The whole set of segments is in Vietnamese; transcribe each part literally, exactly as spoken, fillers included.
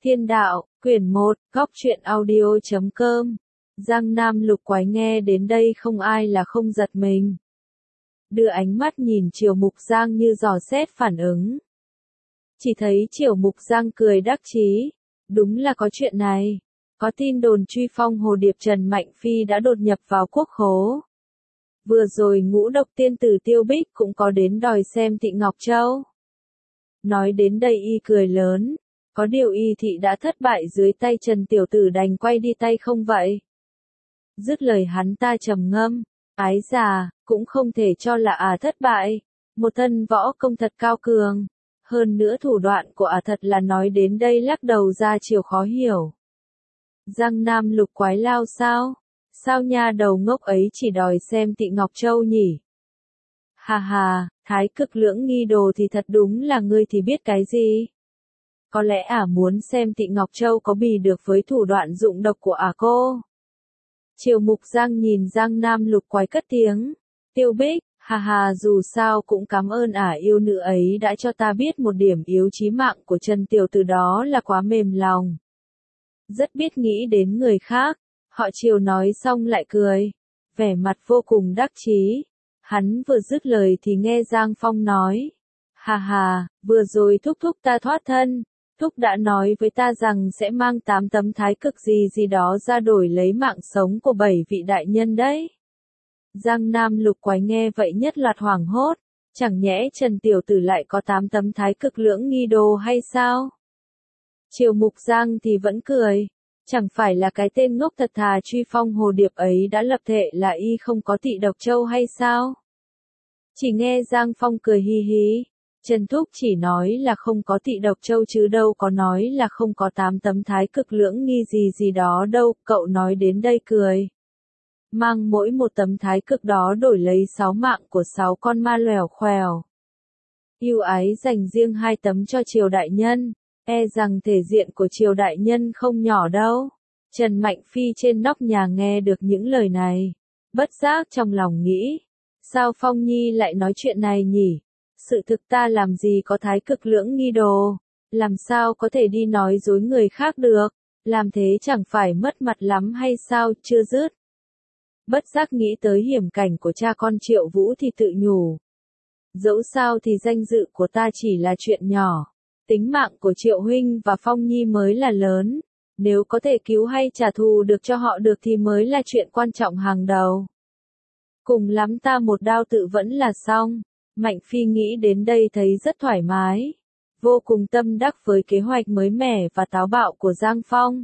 Thiên đạo, quyển một, góc truyện audio chấm com. Giang Nam Lục Quái nghe đến đây không ai là không giật mình. Đưa ánh mắt nhìn Triều Mục Giang như dò xét phản ứng. Chỉ thấy Triều Mục Giang cười đắc chí. Đúng là có chuyện này. Có tin đồn truy phong hồ điệp Trần Mạnh Phi đã đột nhập vào quốc khố. Vừa rồi ngũ độc tiên tử Tiêu Bích cũng có đến đòi xem Tị Ngọc Châu. Nói đến đây y cười lớn. Có điều y thị đã thất bại dưới tay Trần Tiểu Tử đành quay đi tay không vậy. Dứt lời hắn ta trầm ngâm. Ái già, cũng không thể cho là à thất bại. Một thân võ công thật cao cường. Hơn nữa thủ đoạn của à thật là nói đến đây lắc đầu ra chiều khó hiểu. Giang Nam Lục Quái lao sao? Sao nha đầu ngốc ấy chỉ đòi xem Tị Ngọc Châu nhỉ? Hà hà, thái cực lưỡng nghi đồ thì thật đúng là ngươi thì biết cái gì? Có lẽ ả à muốn xem Tị Ngọc Châu có bì được với thủ đoạn dụng độc của ả à cô. Triều Mục Giang nhìn Giang Nam Lục Quái cất tiếng. Tiêu Bích, hà hà dù sao cũng cảm ơn ả à yêu nữ ấy đã cho ta biết một điểm yếu chí mạng của Trần Tiểu Tử đó là quá mềm lòng. Rất biết nghĩ đến người khác. Họ Triều nói xong lại cười. Vẻ mặt vô cùng đắc chí. Hắn vừa dứt lời thì nghe Giang Phong nói. Hà hà, vừa rồi thúc thúc ta thoát thân. Thúc đã nói với ta rằng sẽ mang tám tấm thái cực gì gì đó ra đổi lấy mạng sống của bảy vị đại nhân đấy. Giang Nam Lục Quái nghe vậy nhất loạt hoảng hốt. Chẳng nhẽ Trần Tiểu Tử lại có tám tấm thái cực lưỡng nghi đồ hay sao? Triều Mục Giang thì vẫn cười. Chẳng phải là cái tên ngốc thật thà truy phong hồ điệp ấy đã lập thệ là y không có Tị Độc Châu hay sao? Chỉ nghe Giang Phong cười hi hi. Trần Thúc chỉ nói là không có Tị Độc Châu chứ đâu có nói là không có tám tấm thái cực lưỡng nghi gì gì đó đâu, cậu nói đến đây cười. Mang mỗi một tấm thái cực đó đổi lấy sáu mạng của sáu con ma lèo khèo. Yêu ái dành riêng hai tấm cho Triều Đại Nhân, e rằng thể diện của Triều Đại Nhân không nhỏ đâu. Trần Mạnh Phi trên nóc nhà nghe được những lời này, bất giác trong lòng nghĩ, sao Phong Nhi lại nói chuyện này nhỉ? Sự thực ta làm gì có thái cực lưỡng nghi đồ, làm sao có thể đi nói dối người khác được, làm thế chẳng phải mất mặt lắm hay sao, chưa dứt. Bất giác nghĩ tới hiểm cảnh của cha con Triệu Vũ thì tự nhủ. Dẫu sao thì danh dự của ta chỉ là chuyện nhỏ, tính mạng của Triệu Huynh và Phong Nhi mới là lớn, nếu có thể cứu hay trả thù được cho họ được thì mới là chuyện quan trọng hàng đầu. Cùng lắm ta một đao tự vẫn là xong. Mạnh Phi nghĩ đến đây thấy rất thoải mái, vô cùng tâm đắc với kế hoạch mới mẻ và táo bạo của Giang Phong.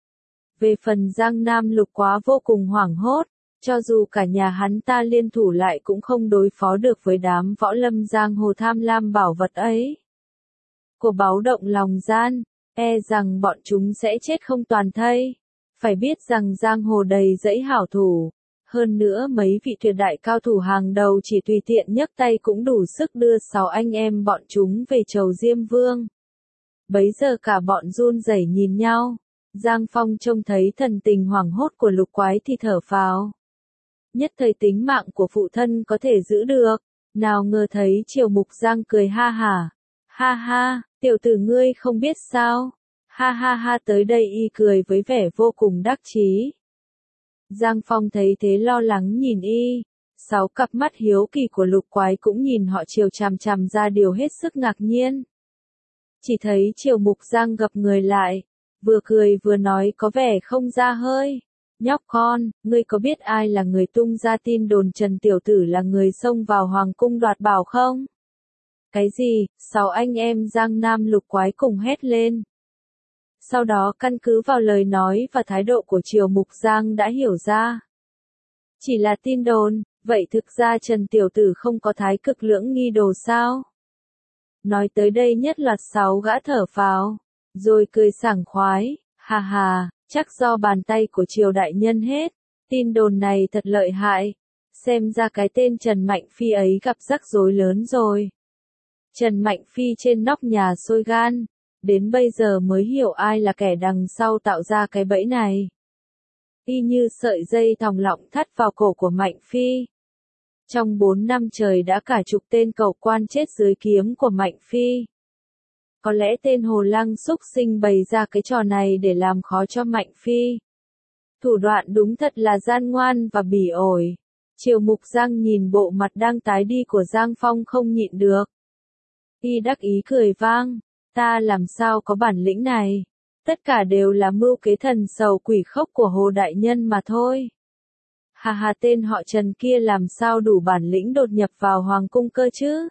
Về phần Giang Nam Lục Quá vô cùng hoảng hốt, cho dù cả nhà hắn ta liên thủ lại cũng không đối phó được với đám võ lâm giang hồ tham lam bảo vật ấy. Của báo động lòng gian, e rằng bọn chúng sẽ chết không toàn thây. Phải biết rằng giang hồ đầy dẫy hảo thủ. Hơn nữa mấy vị tuyệt đại cao thủ hàng đầu chỉ tùy tiện nhấc tay cũng đủ sức đưa sáu anh em bọn chúng về chầu Diêm Vương. Bấy giờ cả bọn run rẩy nhìn nhau. Giang Phong trông thấy thần tình hoảng hốt của Lục Quái thì thở phào. Nhất thời tính mạng của phụ thân có thể giữ được. Nào ngờ thấy Triều Mục Giang cười ha hả. Ha ha, tiểu tử ngươi không biết sao. Ha ha ha, tới đây y cười với vẻ vô cùng đắc chí. Giang Phong thấy thế lo lắng nhìn y. Sáu cặp mắt hiếu kỳ của Lục Quái cũng nhìn họ Triều chằm chằm ra điều hết sức ngạc nhiên. Chỉ thấy Triều Mục Giang gập người lại, vừa cười vừa nói có vẻ không ra hơi. Nhóc con, ngươi có biết ai là người tung ra tin đồn Trần Tiểu Tử là người xông vào Hoàng Cung đoạt bảo không? Cái gì? Sáu anh em Giang Nam Lục Quái cùng hét lên. Sau đó căn cứ vào lời nói và thái độ của Triều Mục Giang đã hiểu ra. Chỉ là tin đồn, vậy thực ra Trần Tiểu Tử không có thái cực lưỡng nghi đồ sao? Nói tới đây nhất loạt sáu gã thở phào, rồi cười sảng khoái, hà hà, chắc do bàn tay của Triều Đại Nhân hết, tin đồn này thật lợi hại, xem ra cái tên Trần Mạnh Phi ấy gặp rắc rối lớn rồi. Trần Mạnh Phi trên nóc nhà sôi gan. Đến bây giờ mới hiểu ai là kẻ đằng sau tạo ra cái bẫy này. Y như sợi dây thòng lọng thắt vào cổ của Mạnh Phi. Trong bốn năm trời đã cả chục tên cầu quan chết dưới kiếm của Mạnh Phi. Có lẽ tên hồ lăng xúc sinh bày ra cái trò này để làm khó cho Mạnh Phi. Thủ đoạn đúng thật là gian ngoan và bỉ ổi. Triều Mục Giang nhìn bộ mặt đang tái đi của Giang Phong không nhịn được. Y đắc ý cười vang, ta làm sao có bản lĩnh này. Tất cả đều là mưu kế thần sầu quỷ khốc của Hồ Đại Nhân mà thôi. Hà hà, tên họ Trần kia làm sao đủ bản lĩnh đột nhập vào Hoàng cung cơ chứ?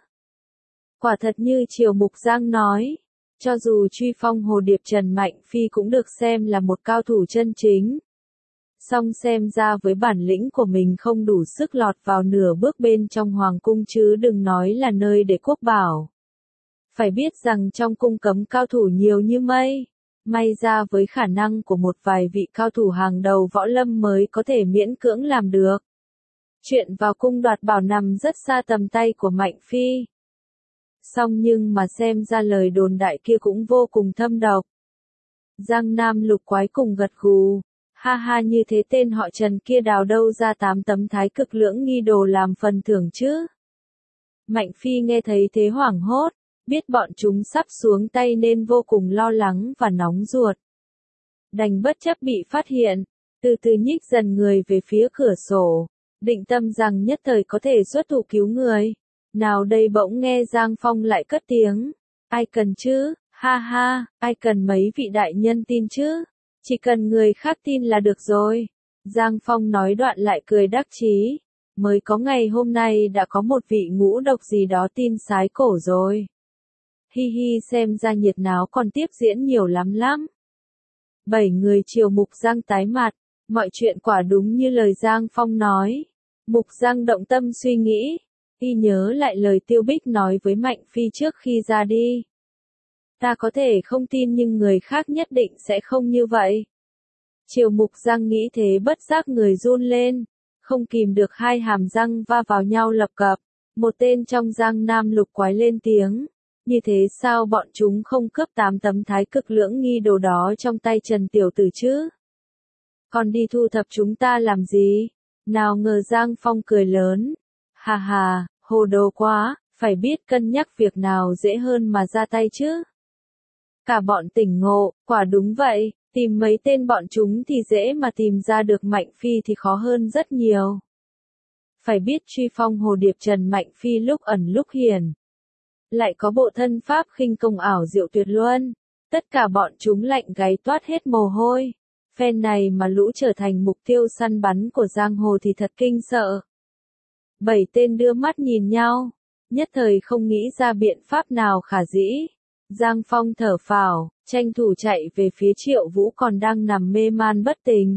Quả thật như Triều Mục Giang nói, cho dù truy phong Hồ Điệp Trần Mạnh Phi cũng được xem là một cao thủ chân chính. Song xem ra với bản lĩnh của mình không đủ sức lọt vào nửa bước bên trong Hoàng cung chứ đừng nói là nơi để quốc bảo. Phải biết rằng trong cung cấm cao thủ nhiều như mây. May ra với khả năng của một vài vị cao thủ hàng đầu võ lâm mới có thể miễn cưỡng làm được. Chuyện vào cung đoạt bảo nằm rất xa tầm tay của Mạnh Phi. Song nhưng mà xem ra lời đồn đại kia cũng vô cùng thâm độc. Giang Nam Lục Quái cùng gật gù. Ha ha, như thế tên họ Trần kia đào đâu ra tám tấm thái cực lưỡng nghi đồ làm phần thưởng chứ? Mạnh Phi nghe thấy thế hoảng hốt. Biết bọn chúng sắp xuống tay nên vô cùng lo lắng và nóng ruột. Đành bất chấp bị phát hiện, từ từ nhích dần người về phía cửa sổ, định tâm rằng nhất thời có thể xuất thủ cứu người. Nào đây bỗng nghe Giang Phong lại cất tiếng, ai cần chứ, ha ha, ai cần mấy vị đại nhân tin chứ, chỉ cần người khác tin là được rồi. Giang Phong nói đoạn lại cười đắc chí, mới có ngày hôm nay đã có một vị ngũ độc gì đó tin sái cổ rồi. Hi hi, xem ra nhiệt náo còn tiếp diễn nhiều lắm lắm. Bảy người Triều Mục Giang tái mặt, mọi chuyện quả đúng như lời Giang Phong nói. Mục Giang động tâm suy nghĩ, y nhớ lại lời Tiêu Bích nói với Mạnh Phi trước khi ra đi. Ta có thể không tin nhưng người khác nhất định sẽ không như vậy. Triều Mục Giang nghĩ thế bất giác người run lên, không kìm được hai hàm răng va vào nhau lập cập. Một tên trong Giang Nam Lục Quái lên tiếng. Như thế sao bọn chúng không cướp tám tấm thái cực lưỡng nghi đồ đó trong tay Trần Tiểu Tử chứ? Còn đi thu thập chúng ta làm gì? Nào ngờ Giang Phong cười lớn. Hà hà, hồ đồ quá, phải biết cân nhắc việc nào dễ hơn mà ra tay chứ. Cả bọn tỉnh ngộ, quả đúng vậy, tìm mấy tên bọn chúng thì dễ mà tìm ra được Mạnh Phi thì khó hơn rất nhiều. Phải biết truy phong Hồ Điệp Trần Mạnh Phi lúc ẩn lúc hiển. Lại có bộ thân pháp khinh công ảo diệu tuyệt luân. Tất cả bọn chúng lạnh gáy toát hết mồ hôi. Phen này mà lũ trở thành mục tiêu săn bắn của giang hồ thì thật kinh sợ. Bảy tên đưa mắt nhìn nhau, nhất thời không nghĩ ra biện pháp nào khả dĩ. Giang Phong thở phào, tranh thủ chạy về phía Triệu Vũ còn đang nằm mê man bất tỉnh.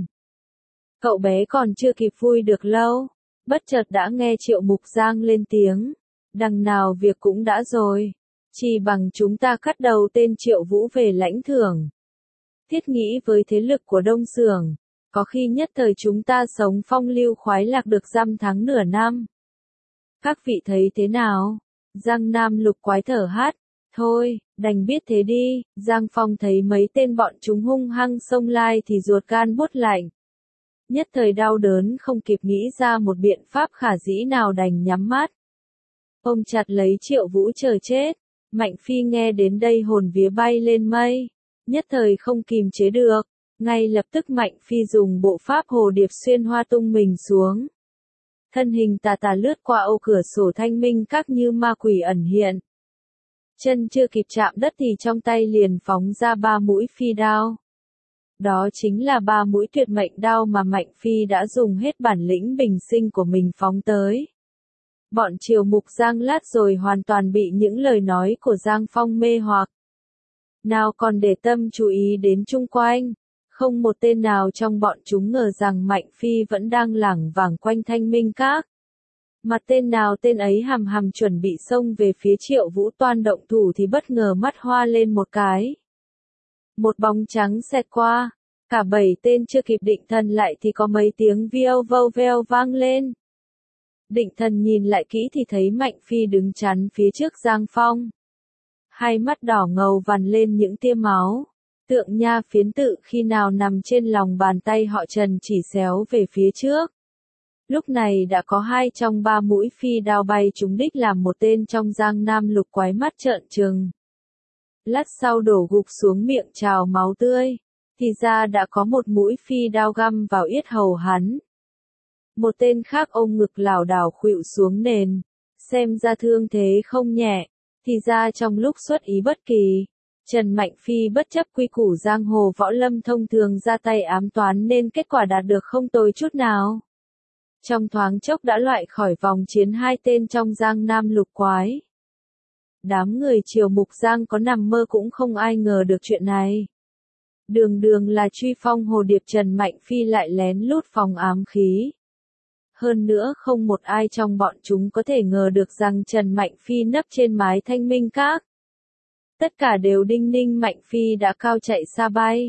Cậu bé còn chưa kịp vui được lâu, bất chợt đã nghe Triệu Mục Giang lên tiếng. Đằng nào việc cũng đã rồi, chỉ bằng chúng ta cắt đầu tên Triệu Vũ về lãnh thưởng. Thiết nghĩ với thế lực của Đông Xưởng, có khi nhất thời chúng ta sống phong lưu khoái lạc được dăm tháng nửa năm. Các vị thấy thế nào? Giang Nam Lục Quái thở hát. Thôi, đành biết thế đi. Giang Phong thấy mấy tên bọn chúng hung hăng xông lai thì ruột gan buốt lạnh. Nhất thời đau đớn không kịp nghĩ ra một biện pháp khả dĩ nào đành nhắm mắt. Ôm chặt lấy Triệu Vũ chờ chết. Mạnh Phi nghe đến đây hồn vía bay lên mây. Nhất thời không kìm chế được. Ngay lập tức Mạnh Phi dùng bộ pháp hồ điệp xuyên hoa tung mình xuống. Thân hình tà tà lướt qua ô cửa sổ thanh minh các như ma quỷ ẩn hiện. Chân chưa kịp chạm đất thì trong tay liền phóng ra ba mũi phi đao. Đó chính là ba mũi tuyệt mệnh đao mà Mạnh Phi đã dùng hết bản lĩnh bình sinh của mình phóng tới. Bọn Triều Mục Giang lát rồi hoàn toàn bị những lời nói của Giang Phong mê hoặc. Nào còn để tâm chú ý đến chung quanh. Không một tên nào trong bọn chúng ngờ rằng Mạnh Phi vẫn đang lảng vảng quanh thanh minh các. Mà tên nào tên ấy hầm hầm chuẩn bị xông về phía Triệu Vũ toan động thủ thì bất ngờ mắt hoa lên một cái. Một bóng trắng xẹt qua, cả bảy tên chưa kịp định thần lại thì có mấy tiếng viêu vâu veo vang lên. Định thần nhìn lại kỹ thì thấy Mạnh Phi đứng chắn phía trước Giang Phong. Hai mắt đỏ ngầu vằn lên những tia máu. Tượng nha phiến tự khi nào nằm trên lòng bàn tay họ Trần chỉ xéo về phía trước. Lúc này đã có hai trong ba mũi phi đao bay trúng đích làm một tên trong Giang Nam Lục Quái mắt trợn trừng. lát sau đổ gục xuống miệng trào máu tươi, thì ra đã có một mũi phi đao găm vào yết hầu hắn. Một tên khác ôm ngực lảo đảo khuỵu xuống nền, xem ra thương thế không nhẹ, thì ra trong lúc xuất ý bất kỳ, Trần Mạnh Phi bất chấp quy củ giang hồ võ lâm thông thường ra tay ám toán nên kết quả đạt được không tồi chút nào. Trong thoáng chốc đã loại khỏi vòng chiến hai tên trong Giang Nam lục quái. Đám người Triều Mục Giang có nằm mơ cũng không ai ngờ được chuyện này. Đường đường là truy phong hồ điệp, Trần Mạnh Phi lại lén lút phòng ám khí. Hơn nữa không một ai trong bọn chúng có thể ngờ được rằng Trần Mạnh Phi nấp trên mái Thanh Minh Các. Tất cả đều đinh ninh Mạnh Phi đã cao chạy xa bay.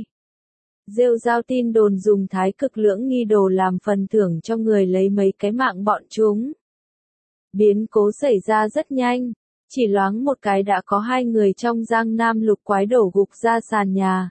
Rêu rao tin đồn dùng thái cực lưỡng nghi đồ làm phần thưởng cho người lấy mấy cái mạng bọn chúng. Biến cố xảy ra rất nhanh, chỉ loáng một cái đã có hai người trong Giang Nam lục quái đổ gục ra sàn nhà.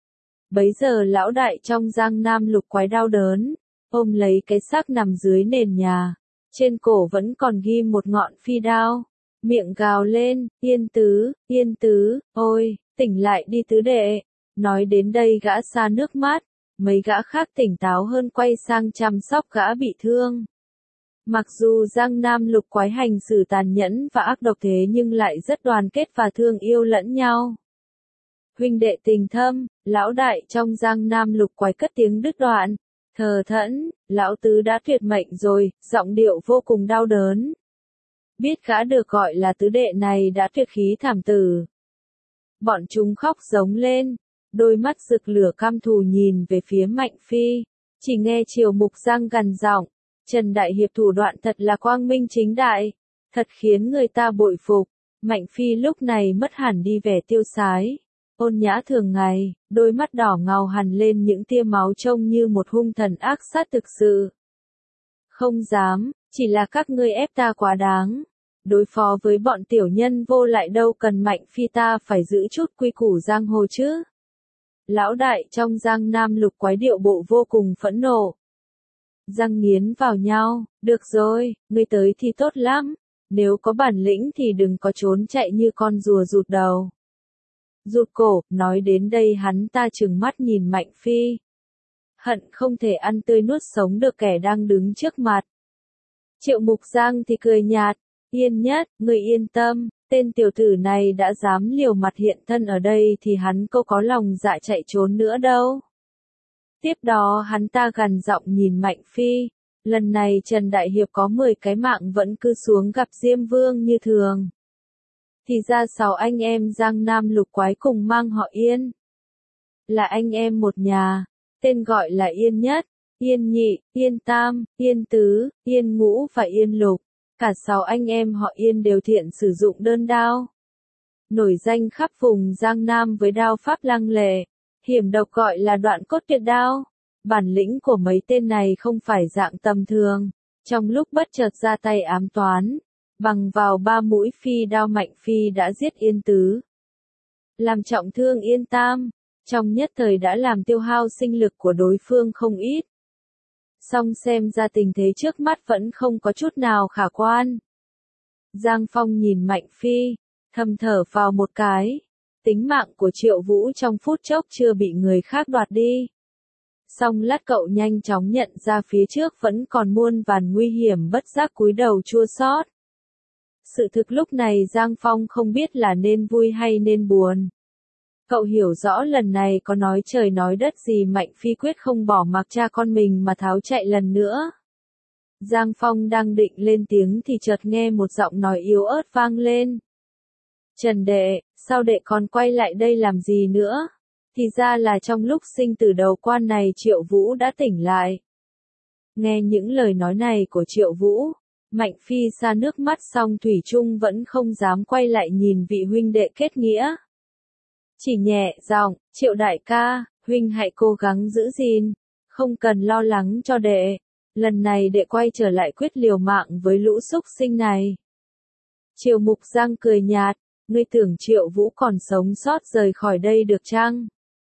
Bấy giờ lão đại trong Giang Nam lục quái đau đớn, ôm lấy cái xác nằm dưới nền nhà, trên cổ vẫn còn ghi một ngọn phi đao, miệng gào lên, Yên Tứ, Yên Tứ, ôi, tỉnh lại đi tứ đệ. Nói đến đây gã xa nước mắt, mấy gã khác tỉnh táo hơn quay sang chăm sóc gã bị thương. Mặc dù Giang Nam lục quái hành xử tàn nhẫn và ác độc thế nhưng lại rất đoàn kết và thương yêu lẫn nhau. Huynh đệ tình thâm, lão đại trong Giang Nam lục quái cất tiếng đứt đoạn, thờ thẫn, lão tứ đã tuyệt mệnh rồi, giọng điệu vô cùng đau đớn. Biết gã được gọi là tứ đệ này đã tuyệt khí thảm tử. Bọn chúng khóc giống lên, đôi mắt rực lửa căm thù nhìn về phía Mạnh Phi, chỉ nghe Triều Mục Giang gằn giọng, Trần Đại Hiệp thủ đoạn thật là quang minh chính đại, thật khiến người ta bội phục. Mạnh Phi lúc này mất hẳn đi vẻ tiêu sái, ôn nhã thường ngày, đôi mắt đỏ ngầu hằn lên những tia máu trông như một hung thần ác sát thực sự. Không dám, chỉ là các ngươi ép ta quá đáng. Đối phó với bọn tiểu nhân vô lại đâu cần Mạnh Phi ta phải giữ chút quy củ giang hồ chứ. Lão đại trong Giang Nam lục quái điệu bộ vô cùng phẫn nộ. Răng nghiến vào nhau, được rồi, ngươi tới thì tốt lắm, nếu có bản lĩnh thì đừng có trốn chạy như con rùa rụt đầu. Rụt cổ, nói đến đây hắn ta trừng mắt nhìn Mạnh Phi. Hận không thể ăn tươi nuốt sống được kẻ đang đứng trước mặt. Triệu Mục Giang thì cười nhạt, Yên Nhất, ngươi yên tâm, tên tiểu tử này đã dám liều mặt hiện thân ở đây thì hắn đâu có lòng dạ chạy trốn nữa đâu. Tiếp đó hắn ta gằn giọng nhìn Mạnh Phi, lần này Trần Đại Hiệp có mười cái mạng vẫn cứ xuống gặp Diêm Vương như thường. Thì ra sáu anh em Giang Nam lục quái cùng mang họ Yên. Là anh em một nhà, tên gọi là Yên Nhất, Yên Nhị, Yên Tam, Yên Tứ, Yên Ngũ và Yên Lục. Cả sáu anh em họ Yên đều thiện sử dụng đơn đao. Nổi danh khắp vùng Giang Nam với đao pháp lăng lệ, hiểm độc gọi là đoạn cốt tuyệt đao. Bản lĩnh của mấy tên này không phải dạng tầm thường. Trong lúc bất chợt ra tay ám toán, bằng vào ba mũi phi đao Mạnh Phi đã giết Yên Tứ, làm trọng thương Yên Tam, trong nhất thời đã làm tiêu hao sinh lực của đối phương không ít. Song xem ra tình thế trước mắt vẫn không có chút nào khả quan. Giang Phong nhìn Mạnh Phi, thầm thở vào một cái. Tính mạng của Triệu Vũ trong phút chốc chưa bị người khác đoạt đi. Song lát cậu nhanh chóng nhận ra phía trước vẫn còn muôn vàn nguy hiểm, bất giác cúi đầu chua xót. Sự thực lúc này Giang Phong không biết là nên vui hay nên buồn. Cậu hiểu rõ lần này có nói trời nói đất gì Mạnh Phi quyết không bỏ mặc cha con mình mà tháo chạy lần nữa. Giang Phong đang định lên tiếng thì chợt nghe một giọng nói yếu ớt vang lên. Trần đệ, sao đệ còn quay lại đây làm gì nữa? Thì ra là trong lúc sinh tử đầu quan này Triệu Vũ đã tỉnh lại. Nghe những lời nói này của Triệu Vũ, Mạnh Phi xa nước mắt song thủy chung vẫn không dám quay lại nhìn vị huynh đệ kết nghĩa. Chỉ nhẹ giọng, Triệu đại ca, huynh hãy cố gắng giữ gìn, không cần lo lắng cho đệ. Lần này đệ quay trở lại quyết liều mạng với lũ súc sinh này. Triều Mục Giang cười nhạt, ngươi tưởng Triệu Vũ còn sống sót rời khỏi đây được chăng?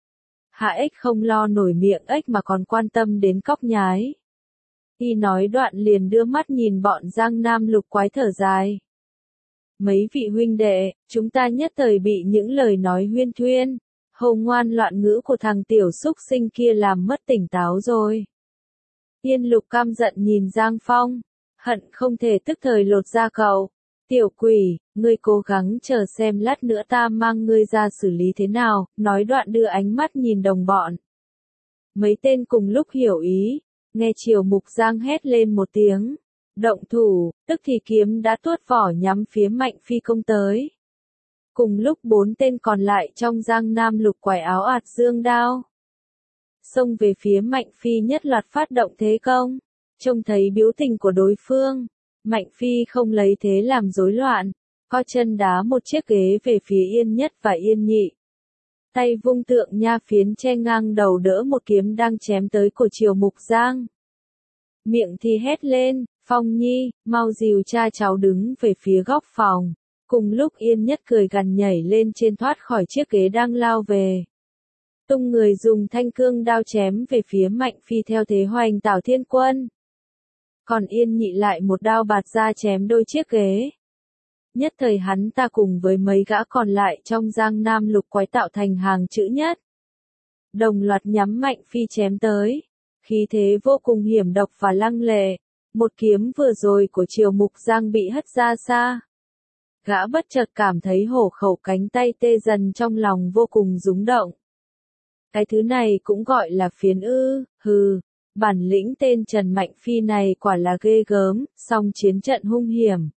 Hạ ếch không lo nổi miệng ếch mà còn quan tâm đến cóc nhái. Y nói đoạn liền đưa mắt nhìn bọn Giang Nam lục quái thở dài. Mấy vị huynh đệ, chúng ta nhất thời bị những lời nói huyên thuyên, hầu ngoan loạn ngữ của thằng tiểu xúc sinh kia làm mất tỉnh táo rồi. Yên Lục căm giận nhìn Giang Phong, hận không thể tức thời lột da cậu. Tiểu quỷ, ngươi cố gắng chờ xem lát nữa ta mang ngươi ra xử lý thế nào, nói đoạn đưa ánh mắt nhìn đồng bọn. Mấy tên cùng lúc hiểu ý, nghe Triều Mục Giang hét lên một tiếng. Động thủ, tức thì kiếm đã tuốt vỏ nhắm phía Mạnh Phi công tới. Cùng lúc bốn tên còn lại trong Giang Nam Lục quải áo ạt dương đao. Xông về phía Mạnh Phi nhất loạt phát động thế công. Trông thấy biểu tình của đối phương, Mạnh Phi không lấy thế làm rối loạn, co chân đá một chiếc ghế về phía Yên Nhất và Yên Nhị. Tay vung tượng nha phiến che ngang đầu đỡ một kiếm đang chém tới của Triều Mục Giang. Miệng thì hét lên, Phong Nhi, mau dìu cha cháu đứng về phía góc phòng. Cùng lúc Yên Nhất cười gằn nhảy lên trên thoát khỏi chiếc ghế đang lao về. Tung người dùng thanh cương đao chém về phía Mạnh Phi theo thế hoành tảo thiên quân. Còn Yên Nhị lại một đao bạt ra chém đôi chiếc ghế. Nhất thời hắn ta cùng với mấy gã còn lại trong Giang Nam Lục quái tạo thành hàng chữ nhất. Đồng loạt nhắm Mạnh Phi chém tới. Khí thế vô cùng hiểm độc và lăng lệ. Một kiếm vừa rồi của Triều Mục Giang bị hất ra xa. Gã bất chợt cảm thấy hổ khẩu cánh tay tê dần trong lòng vô cùng rúng động. Cái thứ này cũng gọi là phiến ư, hừ, bản lĩnh tên Trần Mạnh Phi này quả là ghê gớm, song chiến trận hung hiểm.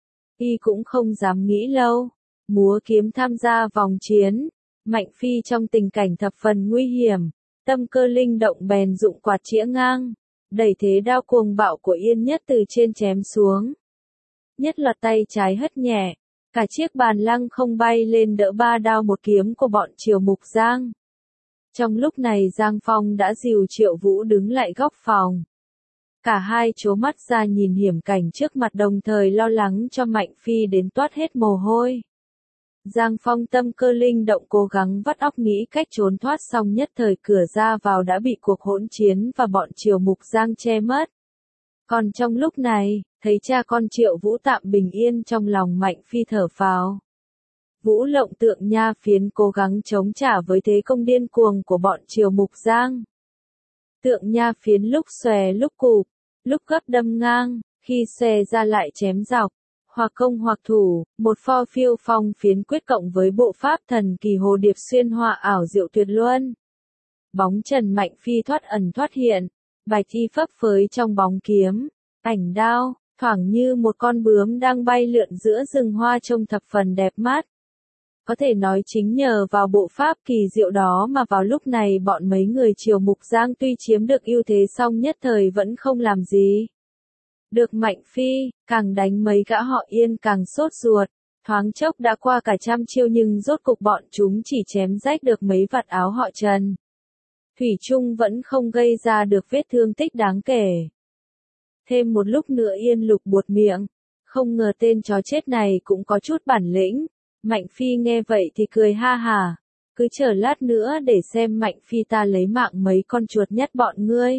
Y cũng không dám nghĩ lâu, múa kiếm tham gia vòng chiến, Mạnh Phi trong tình cảnh thập phần nguy hiểm, tâm cơ linh động bèn dụng quạt chĩa ngang, đẩy thế đao cuồng bạo của Yên Nhất từ trên chém xuống. Nhất loạt tay trái hất nhẹ, cả chiếc bàn lăng không bay lên đỡ ba đao một kiếm của bọn Triều Mục Giang. Trong lúc này Giang Phong đã dìu Triệu Vũ đứng lại góc phòng. Cả hai trố mắt ra nhìn hiểm cảnh trước mặt đồng thời lo lắng cho Mạnh Phi đến toát hết mồ hôi. Giang Phong tâm cơ linh động cố gắng vắt óc nghĩ cách trốn thoát xong nhất thời cửa ra vào đã bị cuộc hỗn chiến và bọn Triều Mục Giang che mất. Còn trong lúc này, thấy cha con Triệu Vũ tạm bình yên trong lòng Mạnh Phi thở phào. Vũ Lộng tượng nha phiến cố gắng chống trả với thế công điên cuồng của bọn Triều Mục Giang. Tượng nha phiến lúc xòe lúc cụp, lúc gấp đâm ngang, khi xòe ra lại chém dọc, hoặc công hoặc thủ, một pho phiêu phong phiến quyết cộng với bộ pháp thần kỳ hồ điệp xuyên hoa ảo diệu tuyệt luân. Bóng Trần Mạnh Phi thoát ẩn thoát hiện, bạch thi phấp phới trong bóng kiếm, ảnh đao, thoảng như một con bướm đang bay lượn giữa rừng hoa trông thập phần đẹp mắt. Có thể nói chính nhờ vào bộ pháp kỳ diệu đó mà vào lúc này bọn mấy người Triều Mục Giang tuy chiếm được ưu thế song nhất thời vẫn không làm gì. Được Mạnh Phi, càng đánh mấy gã họ Yên càng sốt ruột, thoáng chốc đã qua cả trăm chiêu nhưng rốt cục bọn chúng chỉ chém rách được mấy vạt áo họ Trần. Thủy chung vẫn không gây ra được vết thương tích đáng kể. Thêm một lúc nữa Yên Lục buột miệng, không ngờ tên chó chết này cũng có chút bản lĩnh. Mạnh Phi nghe vậy thì cười ha hà, cứ chờ lát nữa để xem Mạnh Phi ta lấy mạng mấy con chuột nhất bọn ngươi.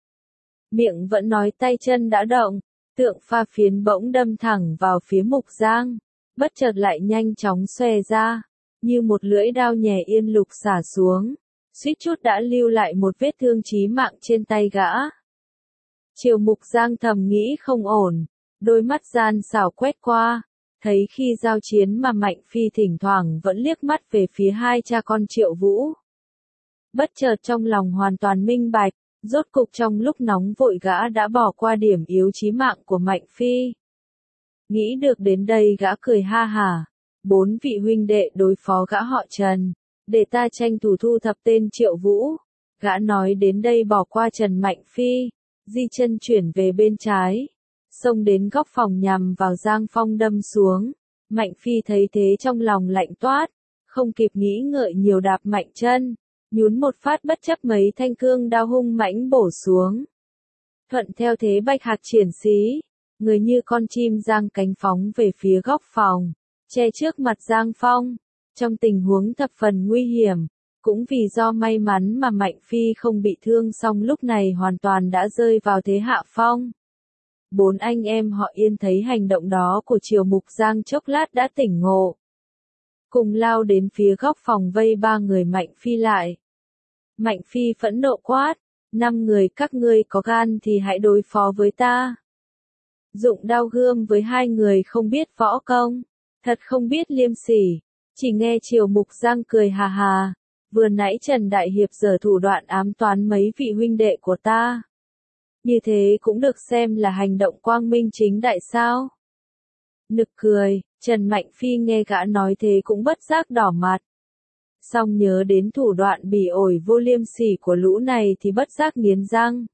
Miệng vẫn nói tay chân đã động, tượng pha phiến bỗng đâm thẳng vào phía Mục Giang, bất chợt lại nhanh chóng xòe ra, như một lưỡi đao nhè Yên Lục xả xuống, suýt chút đã lưu lại một vết thương chí mạng trên tay gã. Triều Mục Giang thầm nghĩ không ổn, đôi mắt gian xảo quét qua. Thấy khi giao chiến mà Mạnh Phi thỉnh thoảng vẫn liếc mắt về phía hai cha con Triệu Vũ. Bất chợt trong lòng hoàn toàn minh bạch, rốt cục trong lúc nóng vội gã đã bỏ qua điểm yếu chí mạng của Mạnh Phi. Nghĩ được đến đây gã cười ha hả, bốn vị huynh đệ đối phó gã họ Trần, để ta tranh thủ thu thập tên Triệu Vũ. Gã nói đến đây bỏ qua Trần Mạnh Phi, di chân chuyển về bên trái. Xông đến góc phòng nhằm vào Giang Phong đâm xuống. Mạnh Phi thấy thế trong lòng lạnh toát, không kịp nghĩ ngợi nhiều đạp mạnh chân, nhún một phát bất chấp mấy thanh cương đao hung mãnh bổ xuống. Thuận theo thế bạch hạc triển xí, người như con chim giang cánh phóng về phía góc phòng, che trước mặt Giang Phong. Trong tình huống thập phần nguy hiểm, cũng vì do may mắn mà Mạnh Phi không bị thương song lúc này hoàn toàn đã rơi vào thế hạ phong. Bốn anh em họ Yên thấy hành động đó của Triều Mục Giang chốc lát đã tỉnh ngộ. Cùng lao đến phía góc phòng vây ba người Mạnh Phi lại. Mạnh Phi phẫn nộ quát, năm người các ngươi có gan thì hãy đối phó với ta. Dụng đao gươm với hai người không biết võ công, thật không biết liêm sỉ. Chỉ nghe Triều Mục Giang cười hà hà, vừa nãy Trần Đại Hiệp giở thủ đoạn ám toán mấy vị huynh đệ của ta. Như thế cũng được xem là hành động quang minh chính đại sao? Nực cười, Trần Mạnh Phi nghe gã nói thế cũng bất giác đỏ mặt. Song nhớ đến thủ đoạn bỉ ổi vô liêm sỉ của lũ này thì bất giác nghiến răng.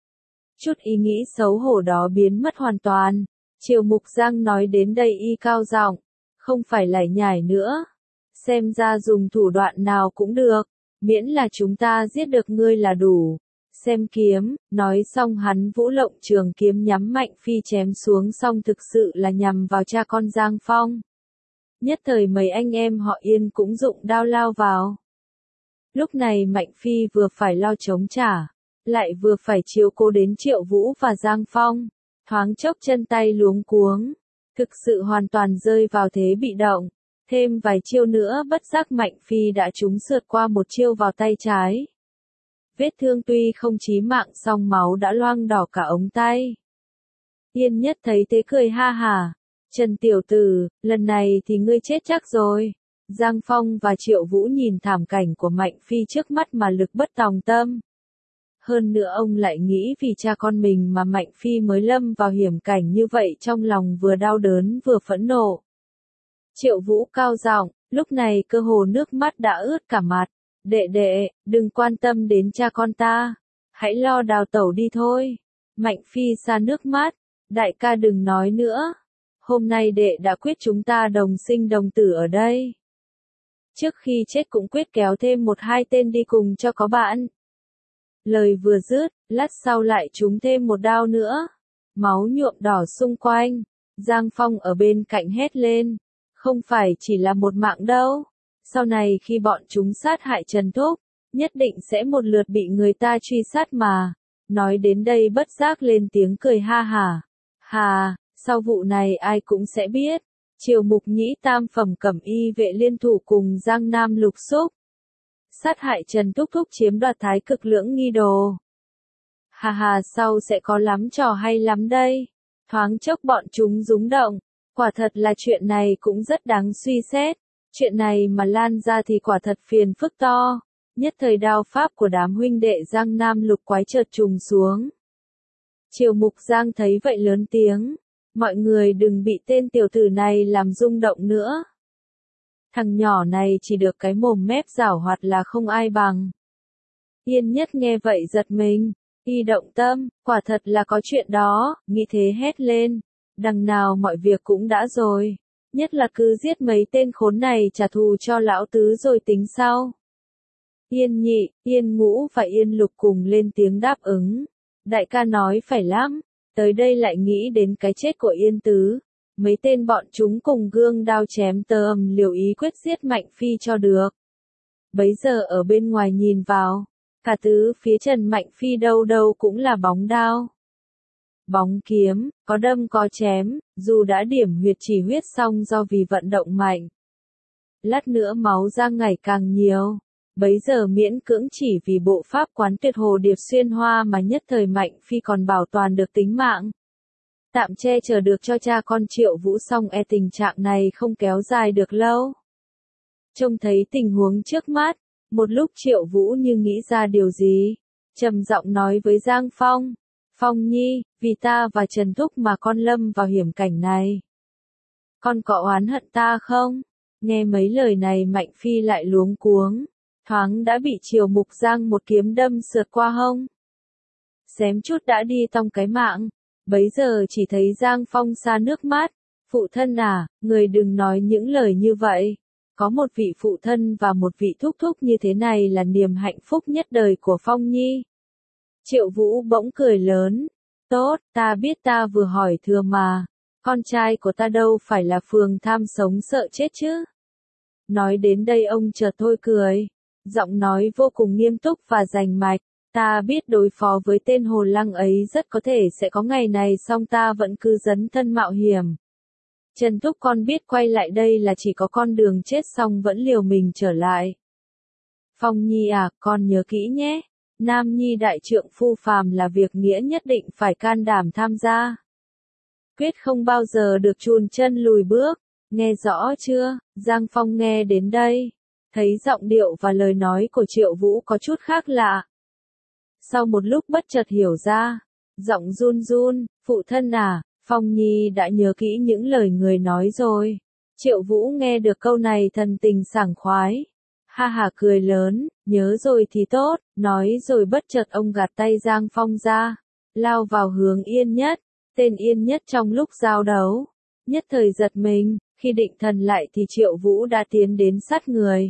Chút ý nghĩ xấu hổ đó biến mất hoàn toàn. Triều Mục Giang nói đến đây y cao giọng, không phải lải nhải nữa. Xem ra dùng thủ đoạn nào cũng được, miễn là chúng ta giết được ngươi là đủ. Xem kiếm, nói xong hắn vũ lộng trường kiếm nhắm Mạnh Phi chém xuống, xong thực sự là nhằm vào cha con Giang Phong. Nhất thời mấy anh em họ Yên cũng dụng đao lao vào. Lúc này Mạnh Phi vừa phải lo chống trả, lại vừa phải chiếu cố đến Triệu Vũ và Giang Phong, thoáng chốc chân tay luống cuống, thực sự hoàn toàn rơi vào thế bị động. Thêm vài chiêu nữa bất giác Mạnh Phi đã trúng sượt qua một chiêu vào tay trái. Vết thương tuy không chí mạng song máu đã loang đỏ cả ống tay. Yên Nhất thấy thế cười ha hả. Trần tiểu tử, lần này thì ngươi chết chắc rồi. Giang Phong và Triệu Vũ nhìn thảm cảnh của Mạnh Phi trước mắt mà lực bất tòng tâm. Hơn nữa ông lại nghĩ vì cha con mình mà Mạnh Phi mới lâm vào hiểm cảnh như vậy, trong lòng vừa đau đớn vừa phẫn nộ. Triệu Vũ cao giọng, lúc này cơ hồ nước mắt đã ướt cả mặt. Đệ đệ, đừng quan tâm đến cha con ta. Hãy lo đào tẩu đi thôi. Mạnh Phi xa nước mắt. Đại ca đừng nói nữa. Hôm nay đệ đã quyết chúng ta đồng sinh đồng tử ở đây. Trước khi chết cũng quyết kéo thêm một hai tên đi cùng cho có bạn. Lời vừa dứt, lát sau lại trúng thêm một đao nữa. Máu nhuộm đỏ xung quanh. Giang Phong ở bên cạnh hét lên. Không phải chỉ là một mạng đâu. Sau này khi bọn chúng sát hại Trần Thúc, nhất định sẽ một lượt bị người ta truy sát mà. Nói đến đây bất giác lên tiếng cười ha hả. Hà, sau vụ này ai cũng sẽ biết. Triều Mục Nhĩ tam phẩm cẩm y vệ liên thủ cùng Giang Nam Lục Xúc. Sát hại Trần Thúc Thúc chiếm đoạt Thái Cực Lưỡng Nghi Đồ. Hà hà, sau sẽ có lắm trò hay lắm đây. Thoáng chốc bọn chúng rúng động. Quả thật là chuyện này cũng rất đáng suy xét. Chuyện này mà lan ra thì quả thật phiền phức to. Nhất thời đao pháp của đám huynh đệ Giang Nam Lục quái chợt trùng xuống. Triều Mục Giang thấy vậy lớn tiếng. Mọi người đừng bị tên tiểu tử này làm rung động nữa. Thằng nhỏ này chỉ được cái mồm mép giảo hoạt là không ai bằng. Yên Nhất nghe vậy giật mình. Y động tâm, quả thật là có chuyện đó, nghĩ thế hét lên. Đằng nào mọi việc cũng đã rồi. Nhất là cứ giết mấy tên khốn này trả thù cho lão tứ rồi tính sau. Yên Nhị, Yên Ngũ và Yên Lục cùng lên tiếng đáp ứng. Đại ca nói phải lắm, tới đây lại nghĩ đến cái chết của Yên Tứ. Mấy tên bọn chúng cùng gương đao chém tơ ầm liều ý quyết giết Mạnh Phi cho được. Bấy giờ ở bên ngoài nhìn vào, cả tứ phía Trần Mạnh Phi đâu đâu cũng là bóng đao. Bóng kiếm, có đâm có chém, dù đã điểm huyệt chỉ huyết xong do vì vận động mạnh. Lát nữa máu ra ngày càng nhiều, bấy giờ miễn cưỡng chỉ vì bộ pháp quán tuyệt hồ điệp xuyên hoa mà nhất thời Mạnh Phi còn bảo toàn được tính mạng. Tạm che chở được cho cha con Triệu Vũ, xong e tình trạng này không kéo dài được lâu. Trông thấy tình huống trước mắt, một lúc Triệu Vũ như nghĩ ra điều gì, trầm giọng nói với Giang Phong. Phong Nhi, vì ta và Trần Thúc mà con lâm vào hiểm cảnh này. Con có oán hận ta không? Nghe mấy lời này Mạnh Phi lại luống cuống, thoáng đã bị Triều Mục Giang một kiếm đâm sượt qua hông. Xém chút đã đi tong cái mạng, bấy giờ chỉ thấy Giang Phong xa nước mắt. Phụ thân à, người đừng nói những lời như vậy. Có một vị phụ thân và một vị thúc thúc như thế này là niềm hạnh phúc nhất đời của Phong Nhi. Triệu Vũ bỗng cười lớn. Tốt, ta biết ta vừa hỏi thừa mà. Con trai của ta đâu phải là phường tham sống sợ chết chứ. Nói đến đây ông chợt thôi cười. Giọng nói vô cùng nghiêm túc và rành mạch. Ta biết đối phó với tên hồ lăng ấy rất có thể sẽ có ngày này, song ta vẫn cứ dấn thân mạo hiểm. Trần Thúc, con biết quay lại đây là chỉ có con đường chết, song vẫn liều mình trở lại. Phong Nhi à, con nhớ kỹ nhé. Nam nhi đại trượng phu phàm là việc nghĩa nhất định phải can đảm tham gia. Quyết không bao giờ được chùn chân lùi bước. Nghe rõ chưa? Giang Phong nghe đến đây, thấy giọng điệu và lời nói của Triệu Vũ có chút khác lạ. Sau một lúc bất chợt hiểu ra, giọng run run, phụ thân à, Phong Nhi đã nhớ kỹ những lời người nói rồi. Triệu Vũ nghe được câu này thần tình sảng khoái. Ha ha cười lớn, nhớ rồi thì tốt, nói rồi bất chợt ông gạt tay Giang Phong ra, lao vào hướng Yên Nhất. Tên Yên Nhất trong lúc giao đấu, nhất thời giật mình, khi định thần lại thì Triệu Vũ đã tiến đến sát người.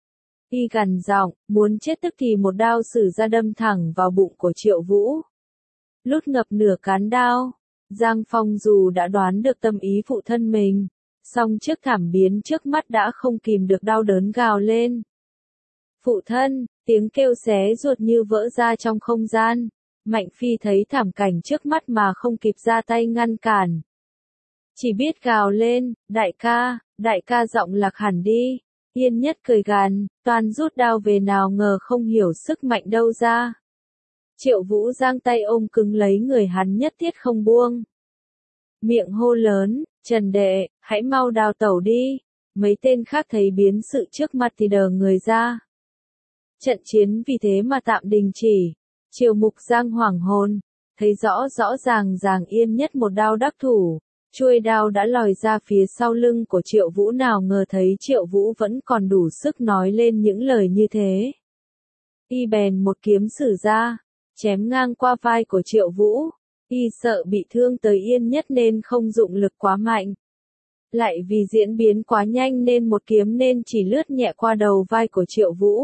Y gằn giọng, muốn chết tức thì một đao sử ra đâm thẳng vào bụng của Triệu Vũ. Lút ngập nửa cán đao, Giang Phong dù đã đoán được tâm ý phụ thân mình, song trước thảm biến trước mắt đã không kìm được đau đớn gào lên. Phụ thân, tiếng kêu xé ruột như vỡ ra trong không gian. Mạnh Phi thấy thảm cảnh trước mắt mà không kịp ra tay ngăn cản. Chỉ biết gào lên, đại ca, đại ca, giọng lạc hẳn đi. Yên Nhất cười gằn, toàn rút đao về, nào ngờ không hiểu sức mạnh đâu ra. Triệu Vũ giang tay ôm cứng lấy người hắn nhất thiết không buông. Miệng hô lớn, Trần đệ, hãy mau đào tẩu đi. Mấy tên khác thấy biến sự trước mặt thì đờ người ra. Trận chiến vì thế mà tạm đình chỉ. Triều Mục Giang hoảng hồn, thấy rõ rõ ràng ràng Yên Nhất một đao đắc thủ, chuôi đao đã lòi ra phía sau lưng của Triệu Vũ, nào ngờ thấy Triệu Vũ vẫn còn đủ sức nói lên những lời như thế. Y bèn một kiếm sử ra, chém ngang qua vai của Triệu Vũ, y sợ bị thương tới Yên Nhất nên không dụng lực quá mạnh. Lại vì diễn biến quá nhanh nên một kiếm nên chỉ lướt nhẹ qua đầu vai của Triệu Vũ.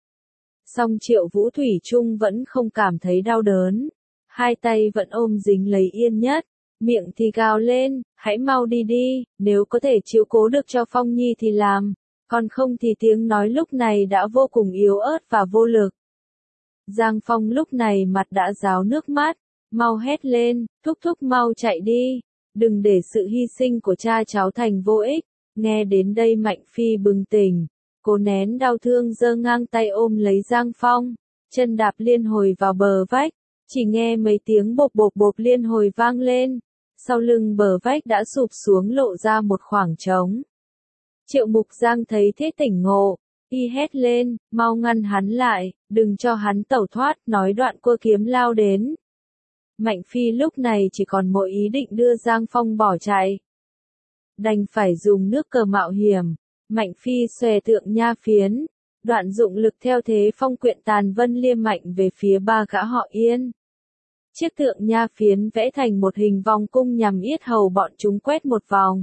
Song Triệu Vũ thủy chung vẫn không cảm thấy đau đớn, hai tay vẫn ôm dính lấy Yên Nhất, miệng thì gào lên, hãy mau đi đi, nếu có thể chiếu cố được cho Phong Nhi thì làm, còn không thì tiếng nói lúc này đã vô cùng yếu ớt và vô lực. Giang Phong lúc này mặt đã ráo nước mắt, mau hét lên, thúc thúc mau chạy đi, đừng để sự hy sinh của cha cháu thành vô ích. Nghe đến đây Mạnh Phi bừng tỉnh. Cô nén đau thương giơ ngang tay ôm lấy Giang Phong, chân đạp liên hồi vào bờ vách, chỉ nghe mấy tiếng bộp bộp bộp liên hồi vang lên, sau lưng bờ vách đã sụp xuống lộ ra một khoảng trống. Triệu Mục Giang thấy thế tỉnh ngộ, y hét lên, mau ngăn hắn lại, đừng cho hắn tẩu thoát, nói đoạn cua kiếm lao đến. Mạnh Phi lúc này chỉ còn mỗi ý định đưa Giang Phong bỏ chạy. Đành phải dùng nước cờ mạo hiểm. Mạnh Phi xòe tượng nha phiến, đoạn dụng lực theo thế phong quyện tàn vân liêm mạnh về phía ba gã họ Yên. Chiếc tượng nha phiến vẽ thành một hình vòng cung nhằm yết hầu bọn chúng quét một vòng.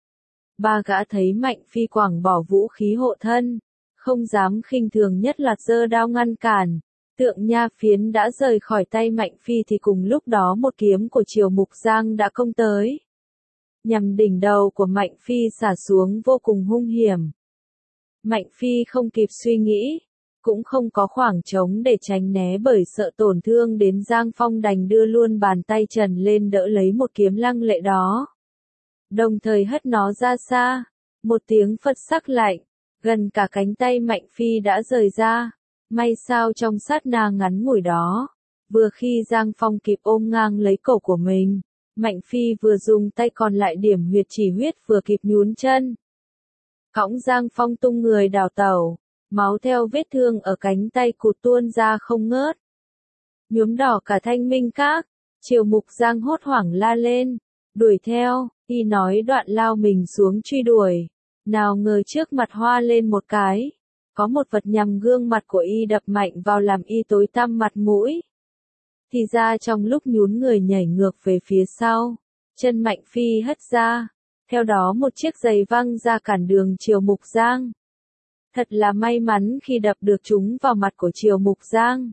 Ba gã thấy Mạnh Phi quẳng bỏ vũ khí hộ thân, không dám khinh thường, nhất loạt giơ đao ngăn cản. Tượng nha phiến đã rời khỏi tay Mạnh Phi thì cùng lúc đó một kiếm của Triều Mục Giang đã công tới. Nhằm đỉnh đầu của Mạnh Phi xả xuống vô cùng hung hiểm. Mạnh Phi không kịp suy nghĩ, cũng không có khoảng trống để tránh né, bởi sợ tổn thương đến Giang Phong đành đưa luôn bàn tay trần lên đỡ lấy một kiếm lăng lệ đó. Đồng thời hất nó ra xa, một tiếng phật sắc lạnh, gần cả cánh tay Mạnh Phi đã rời ra. May sao trong sát na ngắn ngủi đó, vừa khi Giang Phong kịp ôm ngang lấy cổ của mình, Mạnh Phi vừa dùng tay còn lại điểm huyệt chỉ huyết, vừa kịp nhún chân. Cõng Giang Phong tung người đào tẩu, máu theo vết thương ở cánh tay cụt tuôn ra không ngớt. Nhuốm đỏ cả Thanh Minh Các, Triều Mục Giang hốt hoảng la lên, đuổi theo, y nói đoạn lao mình xuống truy đuổi. Nào ngờ trước mặt hoa lên một cái, có một vật nhằm gương mặt của y đập mạnh vào làm y tối tăm mặt mũi. Thì ra trong lúc nhún người nhảy ngược về phía sau, chân Mạnh Phi hất ra, theo đó một chiếc giày văng ra cản đường Triều Mục Giang. Thật là may mắn khi đập được chúng vào mặt của Triều Mục Giang.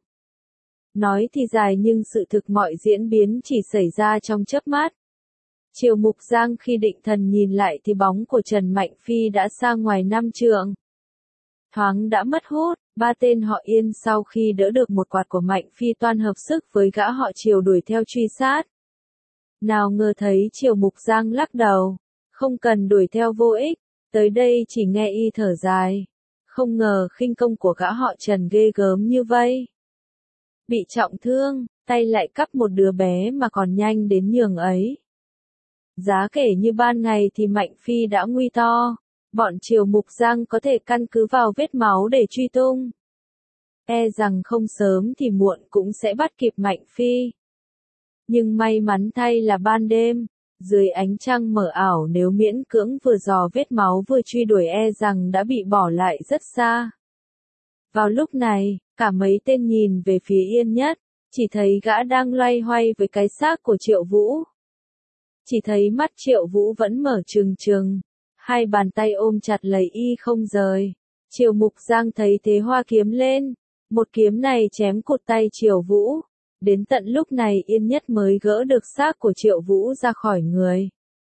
Nói thì dài nhưng sự thực mọi diễn biến chỉ xảy ra trong chớp mắt. Triều Mục Giang khi định thần nhìn lại thì bóng của Trần Mạnh Phi đã xa ngoài năm trượng. Thoáng đã mất hút, ba tên họ Yên sau khi đỡ được một quạt của Mạnh Phi toan hợp sức với gã họ Triều đuổi theo truy sát. Nào ngờ thấy Triều Mục Giang lắc đầu, không cần đuổi theo vô ích, tới đây chỉ nghe y thở dài. Không ngờ khinh công của gã họ Trần ghê gớm như vây. Bị trọng thương, tay lại cắp một đứa bé mà còn nhanh đến nhường ấy. Giá kể như ban ngày thì Mạnh Phi đã nguy to, bọn Triều Mục Giang có thể căn cứ vào vết máu để truy tung. E rằng không sớm thì muộn cũng sẽ bắt kịp Mạnh Phi. Nhưng may mắn thay là ban đêm, dưới ánh trăng mờ ảo nếu miễn cưỡng vừa dò vết máu vừa truy đuổi e rằng đã bị bỏ lại rất xa. Vào lúc này, cả mấy tên nhìn về phía Yên Nhất, chỉ thấy gã đang loay hoay với cái xác của Triệu Vũ. Chỉ thấy mắt Triệu Vũ vẫn mở trừng trừng, hai bàn tay ôm chặt lấy y không rời. Triều Mục Giang thấy thế hoa kiếm lên, một kiếm này chém cụt tay Triệu Vũ. Đến tận lúc này Yên Nhất mới gỡ được xác của Triệu Vũ ra khỏi người.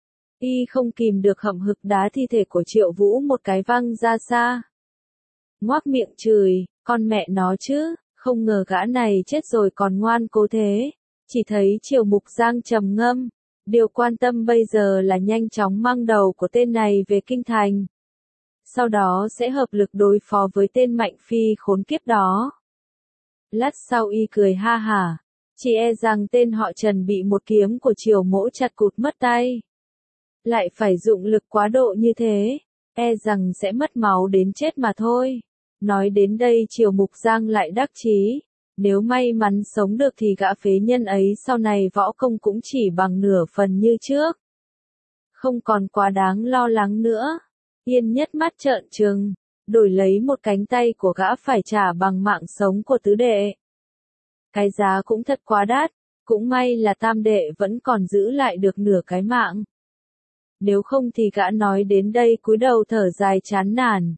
Y không kìm được hậm hực đá thi thể của Triệu Vũ một cái văng ra xa. Ngoác miệng chửi, con mẹ nó chứ, không ngờ gã này chết rồi còn ngoan cố thế. Chỉ thấy Triều Mục Giang trầm ngâm, điều quan tâm bây giờ là nhanh chóng mang đầu của tên này về kinh thành. Sau đó sẽ hợp lực đối phó với tên Mạnh Phi khốn kiếp đó. Lát sau y cười ha hả, chỉ e rằng tên họ Trần bị một kiếm của Triều Mỗ chặt cụt mất tay. Lại phải dụng lực quá độ như thế, e rằng sẽ mất máu đến chết mà thôi. Nói đến đây Triều Mục Giang lại đắc chí, nếu may mắn sống được thì gã phế nhân ấy sau này võ công cũng chỉ bằng nửa phần như trước. Không còn quá đáng lo lắng nữa. Yên Nhất mắt trợn trừng, đổi lấy một cánh tay của gã phải trả bằng mạng sống của tứ đệ. Cái giá cũng thật quá đắt, cũng may là tam đệ vẫn còn giữ lại được nửa cái mạng. Nếu không thì gã nói đến đây cúi đầu thở dài chán nản.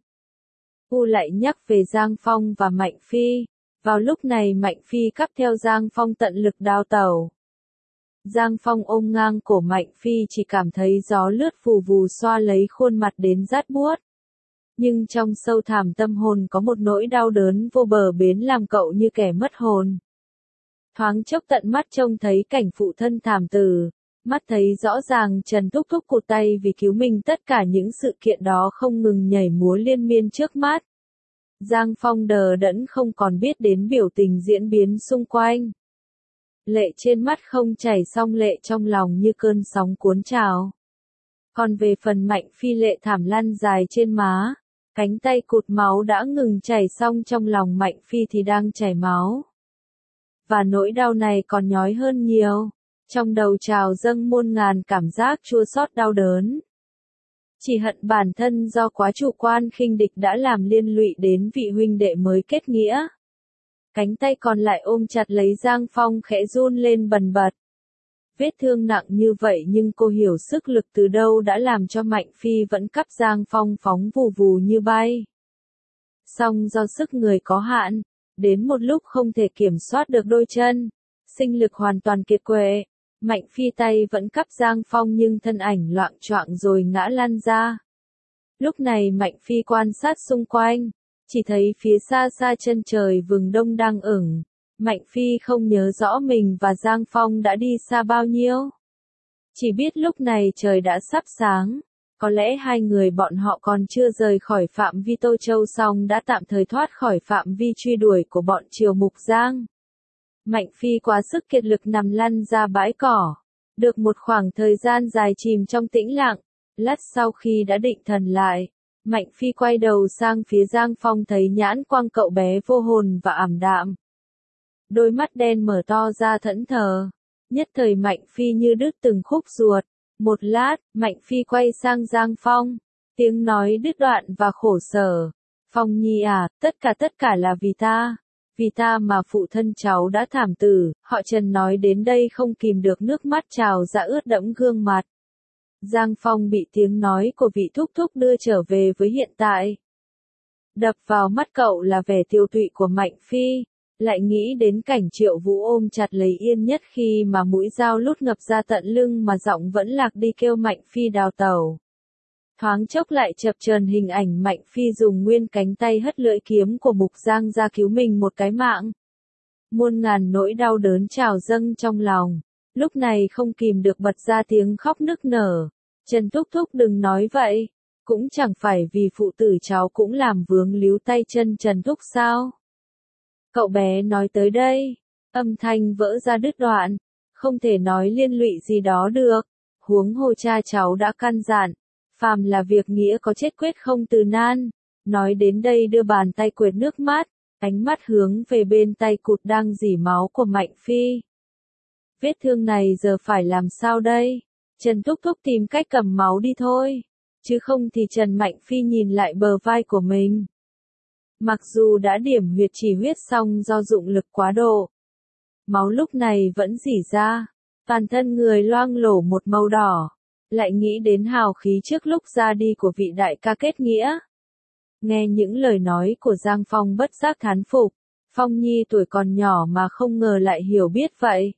U lại nhắc về Giang Phong và Mạnh Phi. Vào lúc này Mạnh Phi cắp theo Giang Phong tận lực đao tẩu. Giang Phong ôm ngang cổ Mạnh Phi chỉ cảm thấy gió lướt phù vù xoa lấy khuôn mặt đến rát buốt. Nhưng trong sâu thẳm tâm hồn có một nỗi đau đớn vô bờ bến làm cậu như kẻ mất hồn. Thoáng chốc tận mắt trông thấy cảnh phụ thân thảm tử, mắt thấy rõ ràng Trần Thúc Thúc cụt tay vì cứu mình, tất cả những sự kiện đó không ngừng nhảy múa liên miên trước mắt. Giang Phong đờ đẫn không còn biết đến biểu tình diễn biến xung quanh. Lệ trên mắt không chảy xong lệ trong lòng như cơn sóng cuốn trào. Còn về phần Mạnh Phi lệ thảm lăn dài trên má, cánh tay cụt máu đã ngừng chảy xong trong lòng Mạnh Phi thì đang chảy máu. Và nỗi đau này còn nhói hơn nhiều, trong đầu trào dâng muôn ngàn cảm giác chua xót đau đớn. Chỉ hận bản thân do quá chủ quan khinh địch đã làm liên lụy đến vị huynh đệ mới kết nghĩa. Cánh tay còn lại ôm chặt lấy Giang Phong khẽ run lên bần bật. Vết thương nặng như vậy nhưng cô hiểu sức lực từ đâu đã làm cho Mạnh Phi vẫn cắp Giang Phong phóng vù vù như bay. Song do sức người có hạn, đến một lúc không thể kiểm soát được đôi chân, sinh lực hoàn toàn kiệt quệ. Mạnh Phi tay vẫn cắp Giang Phong nhưng thân ảnh loạng choạng rồi ngã lăn ra. Lúc này Mạnh Phi quan sát xung quanh, chỉ thấy phía xa xa chân trời vừng đông đang ửng. Mạnh Phi không nhớ rõ mình và Giang Phong đã đi xa bao nhiêu. Chỉ biết lúc này trời đã sắp sáng, có lẽ hai người bọn họ còn chưa rời khỏi phạm vi Tô Châu song đã tạm thời thoát khỏi phạm vi truy đuổi của bọn Triều Mục Giang. Mạnh Phi quá sức kiệt lực nằm lăn ra bãi cỏ, được một khoảng thời gian dài chìm trong tĩnh lặng. Lát sau khi đã định thần lại, Mạnh Phi quay đầu sang phía Giang Phong thấy nhãn quang cậu bé vô hồn và ảm đạm. Đôi mắt đen mở to ra thẫn thờ, nhất thời Mạnh Phi như đứt từng khúc ruột. Một lát, Mạnh Phi quay sang Giang Phong, tiếng nói đứt đoạn và khổ sở. Phong nhi à, tất cả tất cả là vì ta. Vì ta mà phụ thân cháu đã thảm tử. Họ Trần nói đến đây không kìm được nước mắt trào ra ướt đẫm gương mặt. Giang Phong bị tiếng nói của vị thúc thúc đưa trở về với hiện tại. Đập vào mắt cậu là vẻ tiêu tụy của Mạnh Phi, lại nghĩ đến cảnh Triệu Vũ ôm chặt lấy Yên Nhất khi mà mũi dao lút ngập ra tận lưng mà giọng vẫn lạc đi kêu Mạnh Phi đào tẩu. Thoáng chốc lại chập chờn hình ảnh Mạnh Phi dùng nguyên cánh tay hất lưỡi kiếm của Mục Giang ra cứu mình một cái mạng. Muôn ngàn nỗi đau đớn trào dâng trong lòng, lúc này không kìm được bật ra tiếng khóc nức nở. Trần Thúc Thúc đừng nói vậy, cũng chẳng phải vì phụ tử cháu cũng làm vướng líu tay chân Trần Thúc sao. Cậu bé nói tới đây, âm thanh vỡ ra đứt đoạn, không thể nói liên lụy gì đó được, huống hồ cha cháu đã căn dặn, phàm là việc nghĩa có chết quyết không từ nan. Nói đến đây đưa bàn tay quệt nước mắt, ánh mắt hướng về bên tay cụt đang rỉ máu của Mạnh Phi. Vết thương này giờ phải làm sao đây? Trần Thúc Thúc tìm cách cầm máu đi thôi, chứ không thì Trần Mạnh Phi nhìn lại bờ vai của mình. Mặc dù đã điểm huyệt chỉ huyết xong do dụng lực quá độ, máu lúc này vẫn rỉ ra, toàn thân người loang lổ một màu đỏ, lại nghĩ đến hào khí trước lúc ra đi của vị đại ca kết nghĩa. Nghe những lời nói của Giang Phong bất giác thán phục, Phong Nhi tuổi còn nhỏ mà không ngờ lại hiểu biết vậy.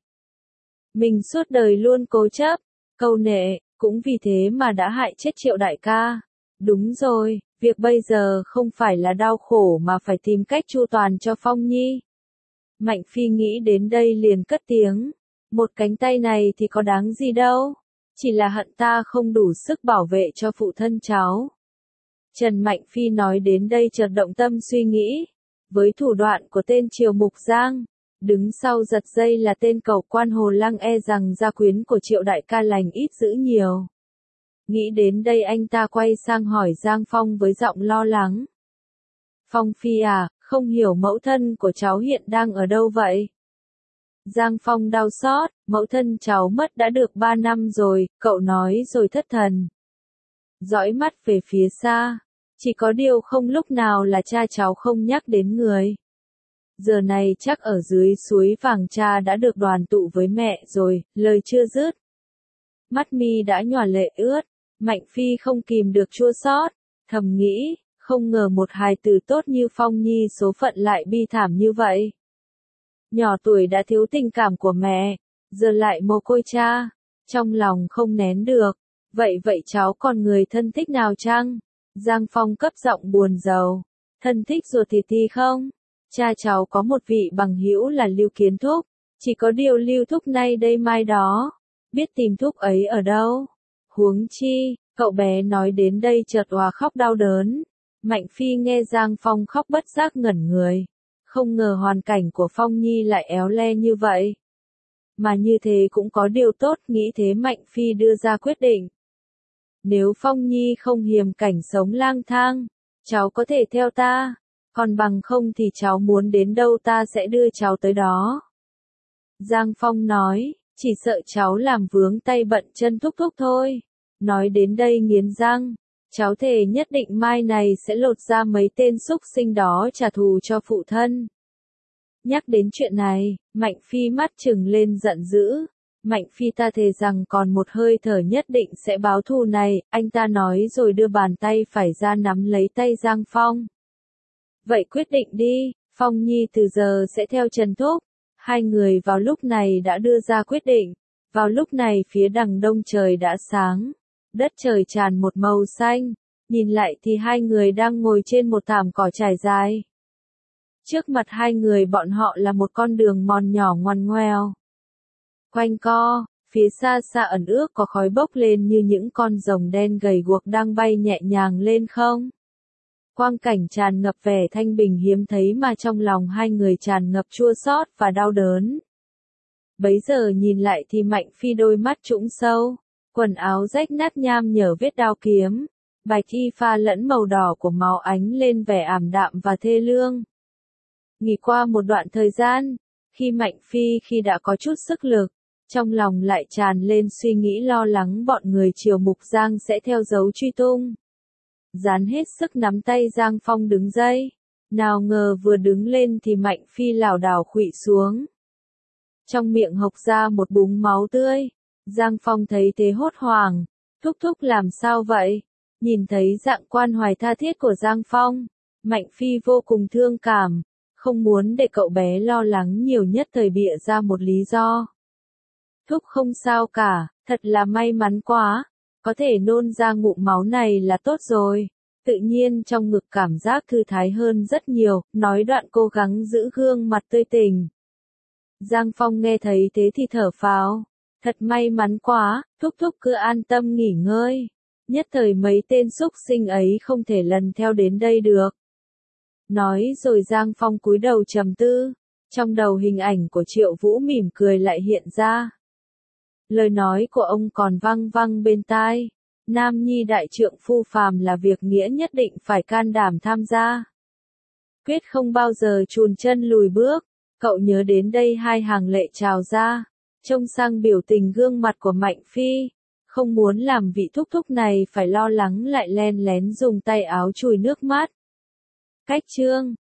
Mình suốt đời luôn cố chấp, câu nệ, cũng vì thế mà đã hại chết Triệu đại ca. Đúng rồi, việc bây giờ không phải là đau khổ mà phải tìm cách chu toàn cho Phong Nhi. Mạnh Phi nghĩ đến đây liền cất tiếng, một cánh tay này thì có đáng gì đâu, chỉ là hận ta không đủ sức bảo vệ cho phụ thân cháu. Trần Mạnh Phi nói đến đây chợt động tâm suy nghĩ, với thủ đoạn của tên Triều Mục Giang, đứng sau giật dây là tên cầu quan Hồ Lăng, e rằng gia quyến của Triệu đại ca lành ít dữ nhiều. Nghĩ đến đây anh ta quay sang hỏi Giang Phong với giọng lo lắng. Phong Phi à, không hiểu mẫu thân của cháu hiện đang ở đâu vậy? Giang Phong đau xót, mẫu thân cháu mất đã được ba năm rồi, cậu nói rồi thất thần. Dõi mắt về phía xa, chỉ có điều không lúc nào là cha cháu không nhắc đến người. Giờ này chắc ở dưới suối vàng cha đã được đoàn tụ với mẹ rồi, lời chưa dứt. Mắt mi đã nhòa lệ ướt, Mạnh Phi không kìm được chua xót, thầm nghĩ, không ngờ một hài tử tốt như Phong Nhi số phận lại bi thảm như vậy. Nhỏ tuổi đã thiếu tình cảm của mẹ, giờ lại mồ côi cha, trong lòng không nén được. Vậy vậy cháu còn người thân thích nào chăng? Giang Phong cấp giọng buồn rầu. Thân thích ruột thịt thì không? Cha cháu có một vị bằng hữu là Lưu Kiến Thúc, chỉ có điều Lưu Thúc nay đây mai đó, biết tìm Thúc ấy ở đâu. Huống chi, cậu bé nói đến đây chợt òa khóc đau đớn. Mạnh Phi nghe Giang Phong khóc bất giác ngẩn người, không ngờ hoàn cảnh của Phong Nhi lại éo le như vậy. Mà như thế cũng có điều tốt, nghĩ thế Mạnh Phi đưa ra quyết định. Nếu Phong Nhi không hiềm cảnh sống lang thang, cháu có thể theo ta, còn bằng không thì cháu muốn đến đâu ta sẽ đưa cháu tới đó. Giang Phong nói, chỉ sợ cháu làm vướng tay bận chân Thúc Thúc thôi. Nói đến đây nghiến răng, cháu thề nhất định mai này sẽ lột ra mấy tên xúc sinh đó trả thù cho phụ thân. Nhắc đến chuyện này, Mạnh Phi mắt trừng lên giận dữ. Mạnh Phi ta thề rằng còn một hơi thở nhất định sẽ báo thù này, anh ta nói rồi đưa bàn tay phải ra nắm lấy tay Giang Phong. Vậy quyết định đi, Phong Nhi từ giờ sẽ theo Trần Thúc. Hai người vào lúc này đã đưa ra quyết định. Vào lúc này phía đằng đông trời đã sáng, đất trời tràn một màu xanh, nhìn lại thì hai người đang ngồi trên một thảm cỏ trải dài. Trước mặt hai người bọn họ là một con đường mòn nhỏ ngoằn ngoèo. Quanh co, phía xa xa ẩn ước có khói bốc lên như những con rồng đen gầy guộc đang bay nhẹ nhàng lên không. Quang cảnh tràn ngập vẻ thanh bình hiếm thấy mà trong lòng hai người tràn ngập chua xót và đau đớn. Bấy giờ nhìn lại thì Mạnh Phi đôi mắt trũng sâu, quần áo rách nát nham nhở vết đao kiếm, bạch y pha lẫn màu đỏ của máu ánh lên vẻ ảm đạm và thê lương. Nghỉ qua một đoạn thời gian, khi Mạnh Phi khi đã có chút sức lực, trong lòng lại tràn lên suy nghĩ lo lắng bọn người Triều Mục Giang sẽ theo dấu truy tung. Dán hết sức nắm tay Giang Phong đứng dậy, nào ngờ vừa đứng lên thì Mạnh Phi lảo đảo khuỵu xuống. Trong miệng hộc ra một búng máu tươi, Giang Phong thấy thế hốt hoảng, Thúc Thúc làm sao vậy? Nhìn thấy dạng quan hoài tha thiết của Giang Phong, Mạnh Phi vô cùng thương cảm, không muốn để cậu bé lo lắng nhiều nhất thời bịa ra một lý do. Thúc không sao cả, thật là may mắn quá, Có thể nôn ra ngụm máu này là tốt rồi. Tự nhiên trong ngực cảm giác thư thái hơn rất nhiều, nói đoạn cố gắng giữ gương mặt tươi tỉnh. Giang Phong nghe thấy thế thì thở phào. Thật may mắn quá, thúc thúc cứ an tâm nghỉ ngơi. Nhất thời mấy tên xúc sinh ấy không thể lần theo đến đây được. Nói rồi Giang Phong cúi đầu trầm tư. Trong đầu hình ảnh của Triệu Vũ mỉm cười lại hiện ra. Lời nói của ông còn vang vang bên tai. Nam nhi đại trượng phu phàm là việc nghĩa nhất định phải can đảm tham gia. Quyết không bao giờ chùn chân lùi bước. Cậu nhớ đến đây hai hàng lệ trào ra. Trông sang biểu tình gương mặt của Mạnh Phi. Không muốn làm vị thúc thúc này phải lo lắng lại len lén dùng tay áo chùi nước mắt. Cách chương